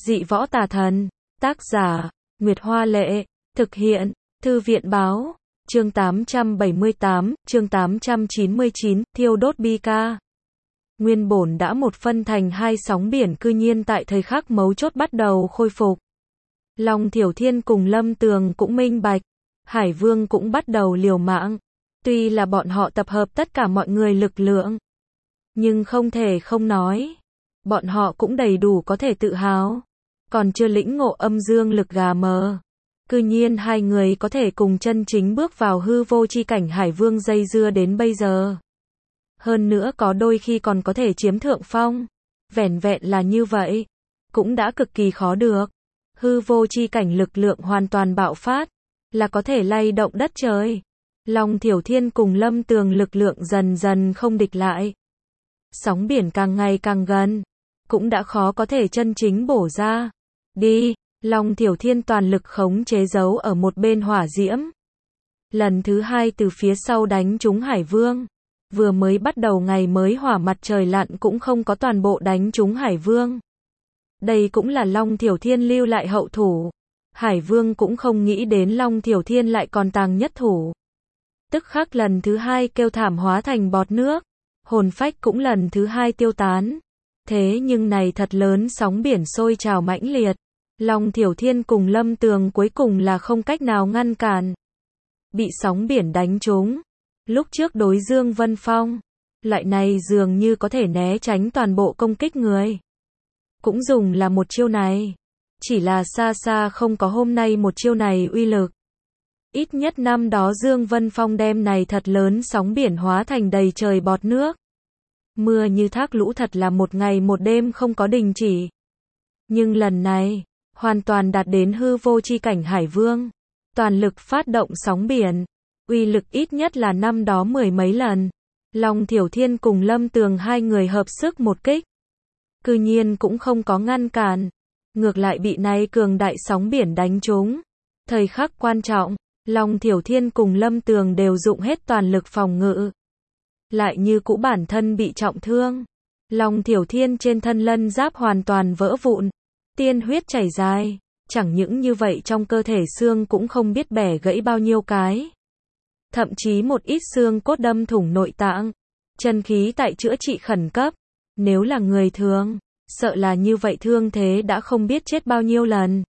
Dị võ tà thần. Tác giả, Nguyệt Hoa Lệ. Thực hiện, Thư viện Báo. Chương 878, chương 899, thiêu đốt bi ca. Nguyên bổn đã một phân thành hai sóng biển cư nhiên tại thời khắc mấu chốt bắt đầu khôi phục. Long Thiểu Thiên cùng Lâm Tường cũng minh bạch. Hải Vương cũng bắt đầu liều mạng. Tuy là bọn họ tập hợp tất cả mọi người lực lượng. Nhưng không thể không nói. Bọn họ cũng đầy đủ có thể tự hào. Còn chưa lĩnh ngộ âm dương lực gà mờ. Cư nhiên hai người có thể cùng chân chính bước vào hư vô chi cảnh Hải Vương dây dưa đến bây giờ. Hơn nữa có đôi khi còn có thể chiếm thượng phong. Vẻn vẹn là như vậy. Cũng đã cực kỳ khó được. Hư vô chi cảnh lực lượng hoàn toàn bạo phát. Là có thể lay động đất trời. Long Thiểu Thiên cùng Lâm Tường lực lượng dần dần không địch lại. Sóng biển càng ngày càng gần. Cũng đã khó có thể chân chính bổ ra. Đi, Long Thiểu Thiên toàn lực khống chế giấu ở một bên hỏa diễm. Lần thứ hai từ phía sau đánh trúng Hải Vương. Vừa mới bắt đầu ngày mới hỏa mặt trời lặn cũng không có toàn bộ đánh trúng Hải Vương. Đây cũng là Long Thiểu Thiên lưu lại hậu thủ. Hải Vương cũng không nghĩ đến Long Thiểu Thiên lại còn tàng nhất thủ. Tức khắc lần thứ hai kêu thảm hóa thành bọt nước. Hồn phách cũng lần thứ hai tiêu tán. Thế nhưng này thật lớn sóng biển sôi trào mãnh liệt. Long Thiểu Thiên cùng Lâm Tường cuối cùng là không cách nào ngăn cản. Bị sóng biển đánh trúng. Lúc trước đối Dương Vân Phong. Loại này dường như có thể né tránh toàn bộ công kích người. Cũng dùng là một chiêu này. Chỉ là xa xa không có hôm nay một chiêu này uy lực. Ít nhất năm đó Dương Vân Phong đem này thật lớn sóng biển hóa thành đầy trời bọt nước. Mưa như thác lũ thật là một ngày một đêm không có đình chỉ. Nhưng lần này, hoàn toàn đạt đến hư vô chi cảnh Hải Vương. Toàn lực phát động sóng biển. Uy lực ít nhất là năm đó mười mấy lần. Long Thiểu Thiên cùng Lâm Tường hai người hợp sức một kích. Cư nhiên cũng không có ngăn cản. Ngược lại bị này cường đại sóng biển đánh trúng. Thời khắc quan trọng, Long Thiểu Thiên cùng Lâm Tường đều dụng hết toàn lực phòng ngự. Lại như cũ bản thân bị trọng thương. Long Thiểu Thiên trên thân lân giáp hoàn toàn vỡ vụn. Tiên huyết chảy dài. Chẳng những như vậy trong cơ thể xương cũng không biết bẻ gãy bao nhiêu cái. Thậm chí một ít xương cốt đâm thủng nội tạng. Chân khí tại chữa trị khẩn cấp. Nếu là người thường, sợ là như vậy thương thế đã không biết chết bao nhiêu lần.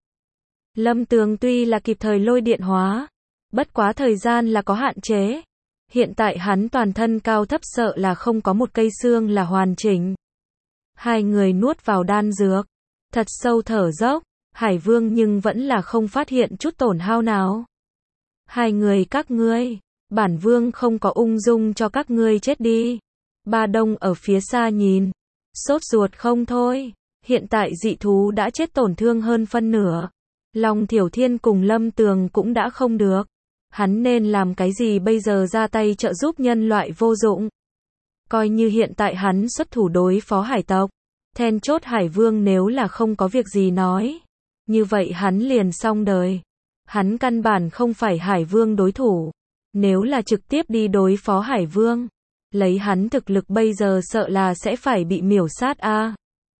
Lâm Tường tuy là kịp thời lôi điện hóa. Bất quá thời gian là có hạn chế. Hiện tại hắn toàn thân cao thấp sợ là không có một cây xương là hoàn chỉnh. Hai người nuốt vào đan dược. Thật sâu thở dốc. Hải Vương nhưng vẫn là không phát hiện chút tổn hao nào. Hai người các ngươi. Bản Vương không có ung dung cho các ngươi chết đi. Ba Đông ở phía xa nhìn. Sốt ruột không thôi. Hiện tại dị thú đã chết tổn thương hơn phân nửa. Long Thiểu Thiên cùng Lâm Tường cũng đã không được. Hắn nên làm cái gì bây giờ ra tay trợ giúp nhân loại vô dụng. Coi như hiện tại hắn xuất thủ đối phó hải tộc. Then chốt Hải Vương nếu là không có việc gì nói. Như vậy hắn liền xong đời. Hắn căn bản không phải Hải Vương đối thủ. Nếu là trực tiếp đi đối phó Hải Vương. Lấy hắn thực lực bây giờ sợ là sẽ phải bị miểu sát a.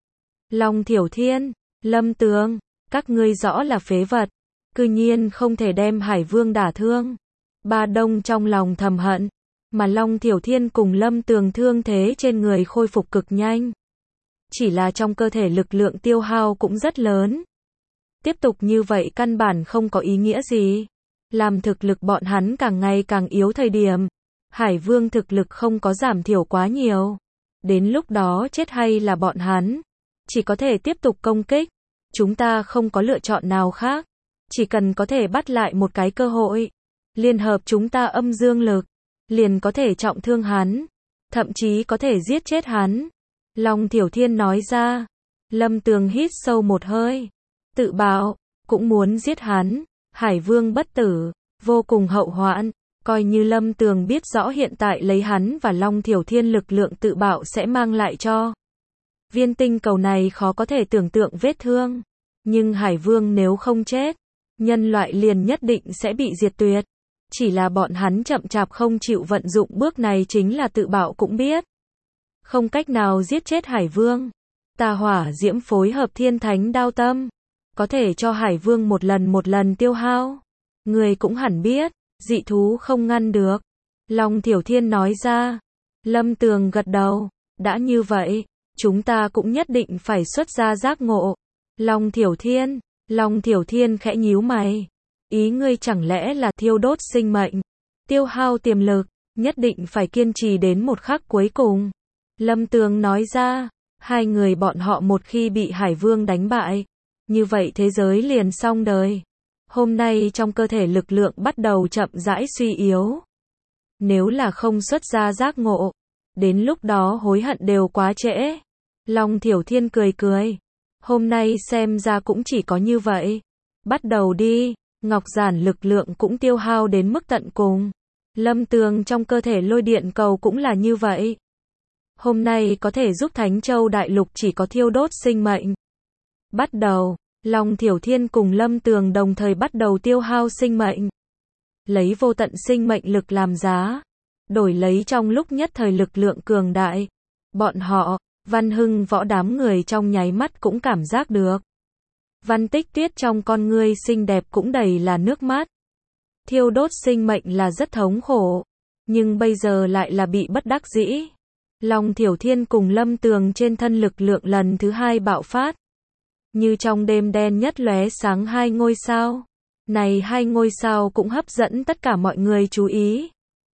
Long Thiểu Thiên, Lâm Tường, các ngươi rõ là phế vật. Cư nhiên không thể đem Hải Vương đả thương. Ba Đông trong lòng thầm hận. Mà Long Thiểu Thiên cùng Lâm Tường thương thế trên người khôi phục cực nhanh. Chỉ là trong cơ thể lực lượng tiêu hao cũng rất lớn. Tiếp tục như vậy căn bản không có ý nghĩa gì. Làm thực lực bọn hắn càng ngày càng yếu thời điểm. Hải Vương thực lực không có giảm thiểu quá nhiều. Đến lúc đó chết hay là bọn hắn. Chỉ có thể tiếp tục công kích. Chúng ta không có lựa chọn nào khác. Chỉ cần có thể bắt lại một cái cơ hội. Liên hợp chúng ta âm dương lực. Liền có thể trọng thương hắn. Thậm chí có thể giết chết hắn. Long Thiểu Thiên nói ra. Lâm Tường hít sâu một hơi. Tự bạo. Cũng muốn giết hắn. Hải Vương bất tử. Vô cùng hậu hoạn. Coi như Lâm Tường biết rõ hiện tại lấy hắn và Long Thiểu Thiên lực lượng tự bạo sẽ mang lại cho viên tinh cầu này khó có thể tưởng tượng vết thương. Nhưng Hải Vương nếu không chết, nhân loại liền nhất định sẽ bị diệt tuyệt. Chỉ là bọn hắn chậm chạp không chịu vận dụng bước này chính là tự bạo cũng biết. Không cách nào giết chết Hải Vương. Tà hỏa diễm phối hợp thiên thánh đao tâm, có thể cho Hải Vương một lần tiêu hao. Người cũng hẳn biết, dị thú không ngăn được. Long Thiểu Thiên nói ra. Lâm Tường gật đầu, đã như vậy, chúng ta cũng nhất định phải xuất ra giác ngộ. Long Thiểu Thiên khẽ nhíu mày. Ý ngươi chẳng lẽ là thiêu đốt sinh mệnh, tiêu hao tiềm lực, nhất định phải kiên trì đến một khắc cuối cùng. Lâm Tường nói ra, hai người bọn họ một khi bị Hải Vương đánh bại, như vậy thế giới liền xong đời. Hôm nay trong cơ thể lực lượng bắt đầu chậm rãi suy yếu. Nếu là không xuất ra giác ngộ, đến lúc đó hối hận đều quá trễ. Long Thiểu Thiên cười cười. Hôm nay xem ra cũng chỉ có như vậy. Bắt đầu đi. Ngọc giản lực lượng cũng tiêu hao đến mức tận cùng. Lâm Tường trong cơ thể lôi điện cầu cũng là như vậy. Hôm nay có thể giúp Thánh Châu Đại Lục chỉ có thiêu đốt sinh mệnh. Bắt đầu, Long Thiểu Thiên cùng Lâm Tường đồng thời bắt đầu tiêu hao sinh mệnh. Lấy vô tận sinh mệnh lực làm giá, đổi lấy trong lúc nhất thời lực lượng cường đại. Bọn họ, Văn Hưng Võ đám người trong nháy mắt cũng cảm giác được. Văn Tích Tuyết trong con ngươi xinh đẹp cũng đầy là nước mắt. Thiêu đốt sinh mệnh là rất thống khổ, nhưng bây giờ lại là bị bất đắc dĩ. Long Thiểu Thiên cùng Lâm Tường trên thân lực lượng lần thứ hai bạo phát. Như trong đêm đen nhất lóe sáng hai ngôi sao. Này hai ngôi sao cũng hấp dẫn tất cả mọi người chú ý.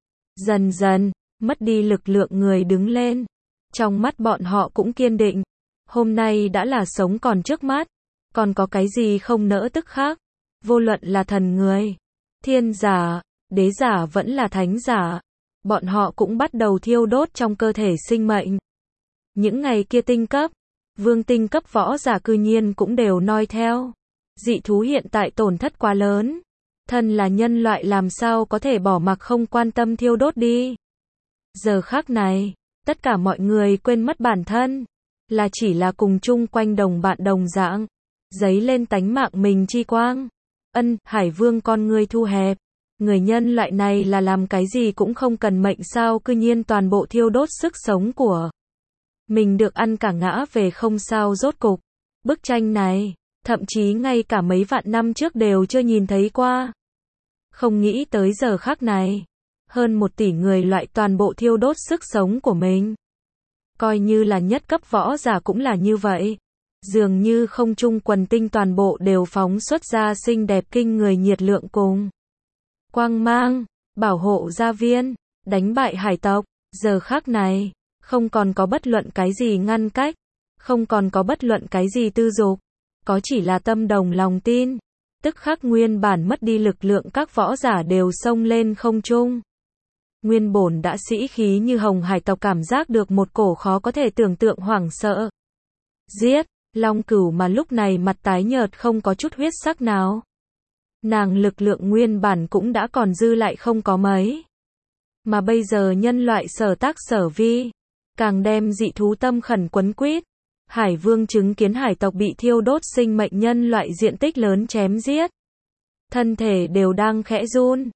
Dần dần, mất đi lực lượng người đứng lên. Trong mắt bọn họ cũng kiên định. Hôm nay đã là sống còn trước mắt. Còn có cái gì không nỡ tức khác. Vô luận là thần người, thiên giả, đế giả vẫn là thánh giả. Bọn họ cũng bắt đầu thiêu đốt trong cơ thể sinh mệnh. Những ngày kia tinh cấp, vương tinh cấp võ giả cư nhiên cũng đều noi theo. Dị thú hiện tại tổn thất quá lớn. Thân là nhân loại làm sao có thể bỏ mặc không quan tâm thiêu đốt đi. Giờ khắc này, tất cả mọi người quên mất bản thân. Là chỉ là cùng chung quanh đồng bạn đồng dạng. Giấy lên tánh mạng mình chi quang. Hải Vương con ngươi thu hẹp. Người nhân loại này là làm cái gì cũng không cần mệnh sao cư nhiên toàn bộ thiêu đốt sức sống của mình được ăn cả ngã về không sao rốt cục. Bức tranh này, thậm chí ngay cả mấy vạn năm trước đều chưa nhìn thấy qua. Không nghĩ tới giờ khắc này, hơn 1 tỷ người loại toàn bộ thiêu đốt sức sống của mình. Coi như là nhất cấp võ giả cũng là như vậy. Dường như không trung quần tinh toàn bộ đều phóng xuất ra xinh đẹp kinh người nhiệt lượng cùng quang mang, bảo hộ gia viên, đánh bại hải tộc. Giờ khắc này, không còn có bất luận cái gì ngăn cách, không còn có bất luận cái gì tư dục, có chỉ là tâm đồng lòng tin. Tức khắc nguyên bản mất đi lực lượng các võ giả đều xông lên không trung. Nguyên bổn đã sĩ khí như hồng hải tộc cảm giác được một cổ khó có thể tưởng tượng hoảng sợ. Giết! Long Cửu mà lúc này mặt tái nhợt không có chút huyết sắc nào. Nàng lực lượng nguyên bản cũng đã còn dư lại không có mấy. Mà bây giờ nhân loại sở tác sở vi, càng đem dị thú tâm khẩn quấn quýt. Hải Vương chứng kiến hải tộc bị thiêu đốt sinh mệnh nhân loại diện tích lớn chém giết. Thân thể đều đang khẽ run.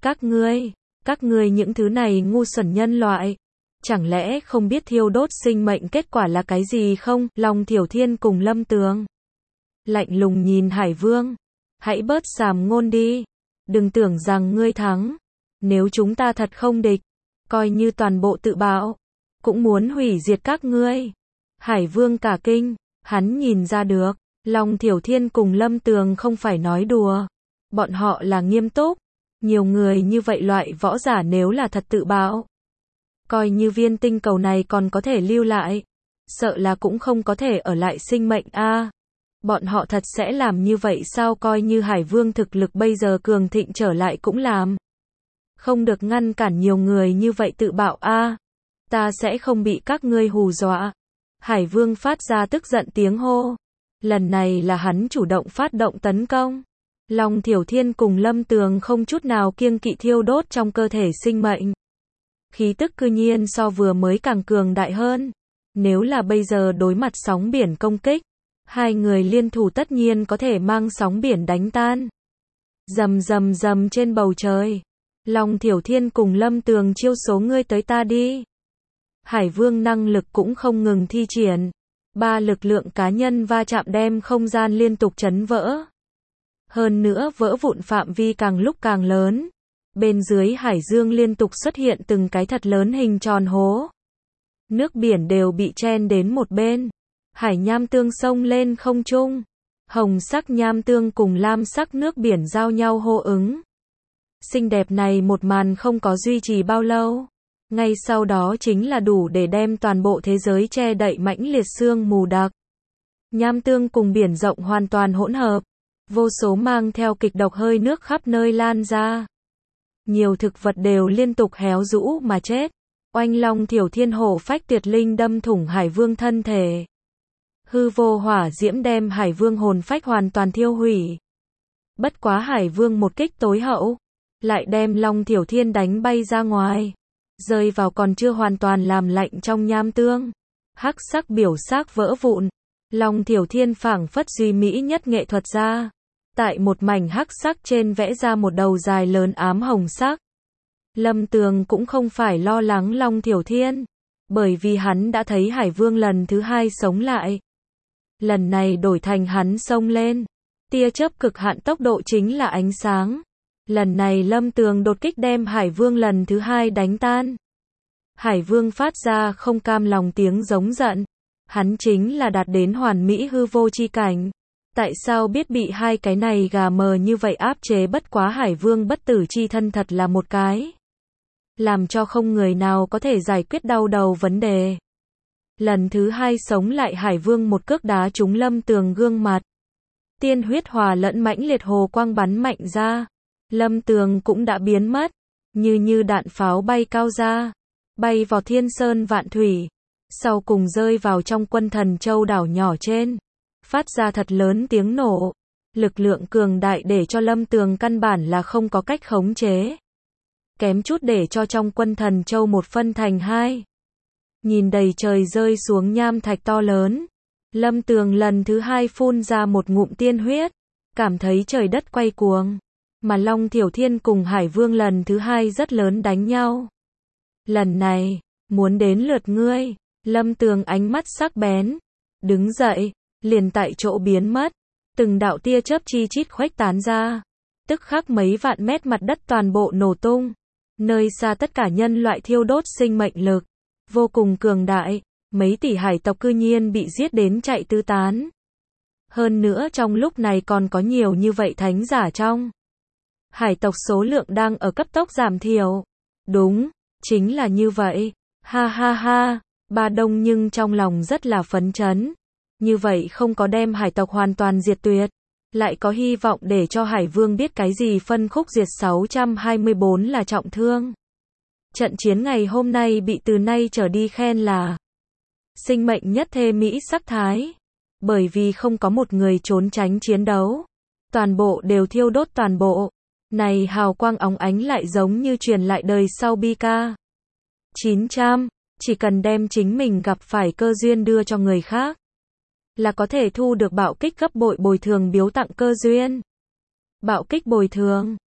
Các ngươi những thứ này ngu xuẩn nhân loại. Chẳng lẽ không biết thiêu đốt sinh mệnh kết quả là cái gì không? Long Thiểu Thiên cùng Lâm Tường lạnh lùng nhìn Hải Vương. Hãy bớt sàm ngôn đi. Đừng tưởng rằng ngươi thắng. Nếu chúng ta thật không địch, coi như toàn bộ tự bạo, cũng muốn hủy diệt các ngươi. Hải Vương cả kinh, hắn nhìn ra được, Long Thiểu Thiên cùng Lâm Tường không phải nói đùa. Bọn họ là nghiêm túc. Nhiều người như vậy loại võ giả nếu là thật tự bạo, coi như viên tinh cầu này còn có thể lưu lại, sợ là cũng không có thể ở lại sinh mệnh a. Bọn họ thật sẽ làm như vậy sao? Coi như Hải Vương thực lực bây giờ cường thịnh trở lại cũng làm không được ngăn cản nhiều người như vậy tự bạo a. Ta sẽ không bị các ngươi hù dọa. Hải Vương phát ra tức giận tiếng hô. Lần này là hắn chủ động phát động tấn công. Long Thiểu Thiên cùng Lâm Tường không chút nào kiêng kỵ thiêu đốt trong cơ thể sinh mệnh. Khí tức cư nhiên so vừa mới càng cường đại hơn. Nếu là bây giờ đối mặt sóng biển công kích, hai người liên thủ tất nhiên có thể mang sóng biển đánh tan. Rầm rầm rầm trên bầu trời. Long Thiểu Thiên cùng Lâm Tường chiêu số ngươi tới ta đi. Hải Vương năng lực cũng không ngừng thi triển. Ba lực lượng cá nhân va chạm đem không gian liên tục chấn vỡ. Hơn nữa vỡ vụn phạm vi càng lúc càng lớn. Bên dưới hải dương liên tục xuất hiện từng cái thật lớn hình tròn hố. Nước biển đều bị chen đến một bên. Hải nham tương xông lên không trung. Hồng sắc nham tương cùng lam sắc nước biển giao nhau hô ứng. Xinh đẹp này một màn không có duy trì bao lâu. Ngay sau đó chính là đủ để đem toàn bộ thế giới che đậy mãnh liệt sương mù đặc. Nham tương cùng biển rộng hoàn toàn hỗn hợp. Vô số mang theo kịch độc hơi nước khắp nơi lan ra. Nhiều thực vật đều liên tục héo rũ mà chết. Oanh long thiểu thiên hổ phách tuyệt linh đâm thủng Hải Vương thân thể. Hư vô hỏa diễm đem Hải Vương hồn phách hoàn toàn thiêu hủy. Bất quá Hải Vương một kích tối hậu, lại đem long thiểu thiên đánh bay ra ngoài. Rơi vào còn chưa hoàn toàn làm lạnh trong nham tương. Hắc sắc biểu xác vỡ vụn. Long thiểu thiên phảng phất duy mỹ nhất nghệ thuật ra. Tại một mảnh hắc sắc trên vẽ ra một đầu dài lớn ám hồng sắc. Lâm Tường cũng không phải lo lắng Long Thiểu Thiên, bởi vì hắn đã thấy Hải Vương lần thứ hai sống lại. Lần này đổi thành hắn xông lên. Tia chớp cực hạn tốc độ chính là ánh sáng. Lần này Lâm Tường đột kích đem Hải Vương lần thứ hai đánh tan. Hải Vương phát ra không cam lòng tiếng giống giận. Hắn chính là đạt đến hoàn mỹ hư vô chi cảnh. Tại sao biết bị hai cái này gà mờ như vậy áp chế, bất quá Hải Vương bất tử chi thân thật là một cái. Làm cho không người nào có thể giải quyết đau đầu vấn đề. Lần thứ hai sống lại Hải Vương một cước đá trúng Lâm Tường gương mặt. Tiên huyết hòa lẫn mãnh liệt hồ quang bắn mạnh ra. Lâm Tường cũng đã biến mất. Như đạn pháo bay cao ra. Bay vào thiên sơn vạn thủy. Sau cùng rơi vào trong Quân Thần Châu đảo nhỏ trên. Phát ra thật lớn tiếng nổ. Lực lượng cường đại để cho Lâm Tường căn bản là không có cách khống chế. Kém chút để cho trong Quân Thần Châu một phân thành hai. Nhìn đầy trời rơi xuống nham thạch to lớn. Lâm Tường lần thứ hai phun ra một ngụm tiên huyết. Cảm thấy trời đất quay cuồng. Mà Long Thiểu Thiên cùng Hải Vương lần thứ hai rất lớn đánh nhau. Lần này, muốn đến lượt ngươi. Lâm Tường ánh mắt sắc bén. Đứng dậy, liền tại chỗ biến mất. Từng đạo tia chớp chi chít khuếch tán ra. Tức khắc mấy vạn mét mặt đất toàn bộ nổ tung. Nơi xa tất cả nhân loại thiêu đốt sinh mệnh lực. Vô cùng cường đại. Mấy tỷ hải tộc cư nhiên bị giết đến chạy tứ tán. Hơn nữa trong lúc này còn có nhiều như vậy thánh giả trong. Hải tộc số lượng đang ở cấp tốc giảm thiểu. Đúng, chính là như vậy. Ha ha ha. Ba Đông nhưng trong lòng rất là phấn chấn. Như vậy không có đem hải tộc hoàn toàn diệt tuyệt. Lại có hy vọng để cho Hải Vương biết cái gì phân khúc diệt 624 là trọng thương. Trận chiến ngày hôm nay bị từ nay trở đi khen là sinh mệnh nhất thê mỹ sắc thái. Bởi vì không có một người trốn tránh chiến đấu. Toàn bộ đều thiêu đốt toàn bộ. Này hào quang óng ánh lại giống như truyền lại đời sau bi ca. 900, chỉ cần đem chính mình gặp phải cơ duyên đưa cho người khác. Là có thể thu được bạo kích gấp bội bồi thường biếu tặng cơ duyên. Bạo kích bồi thường.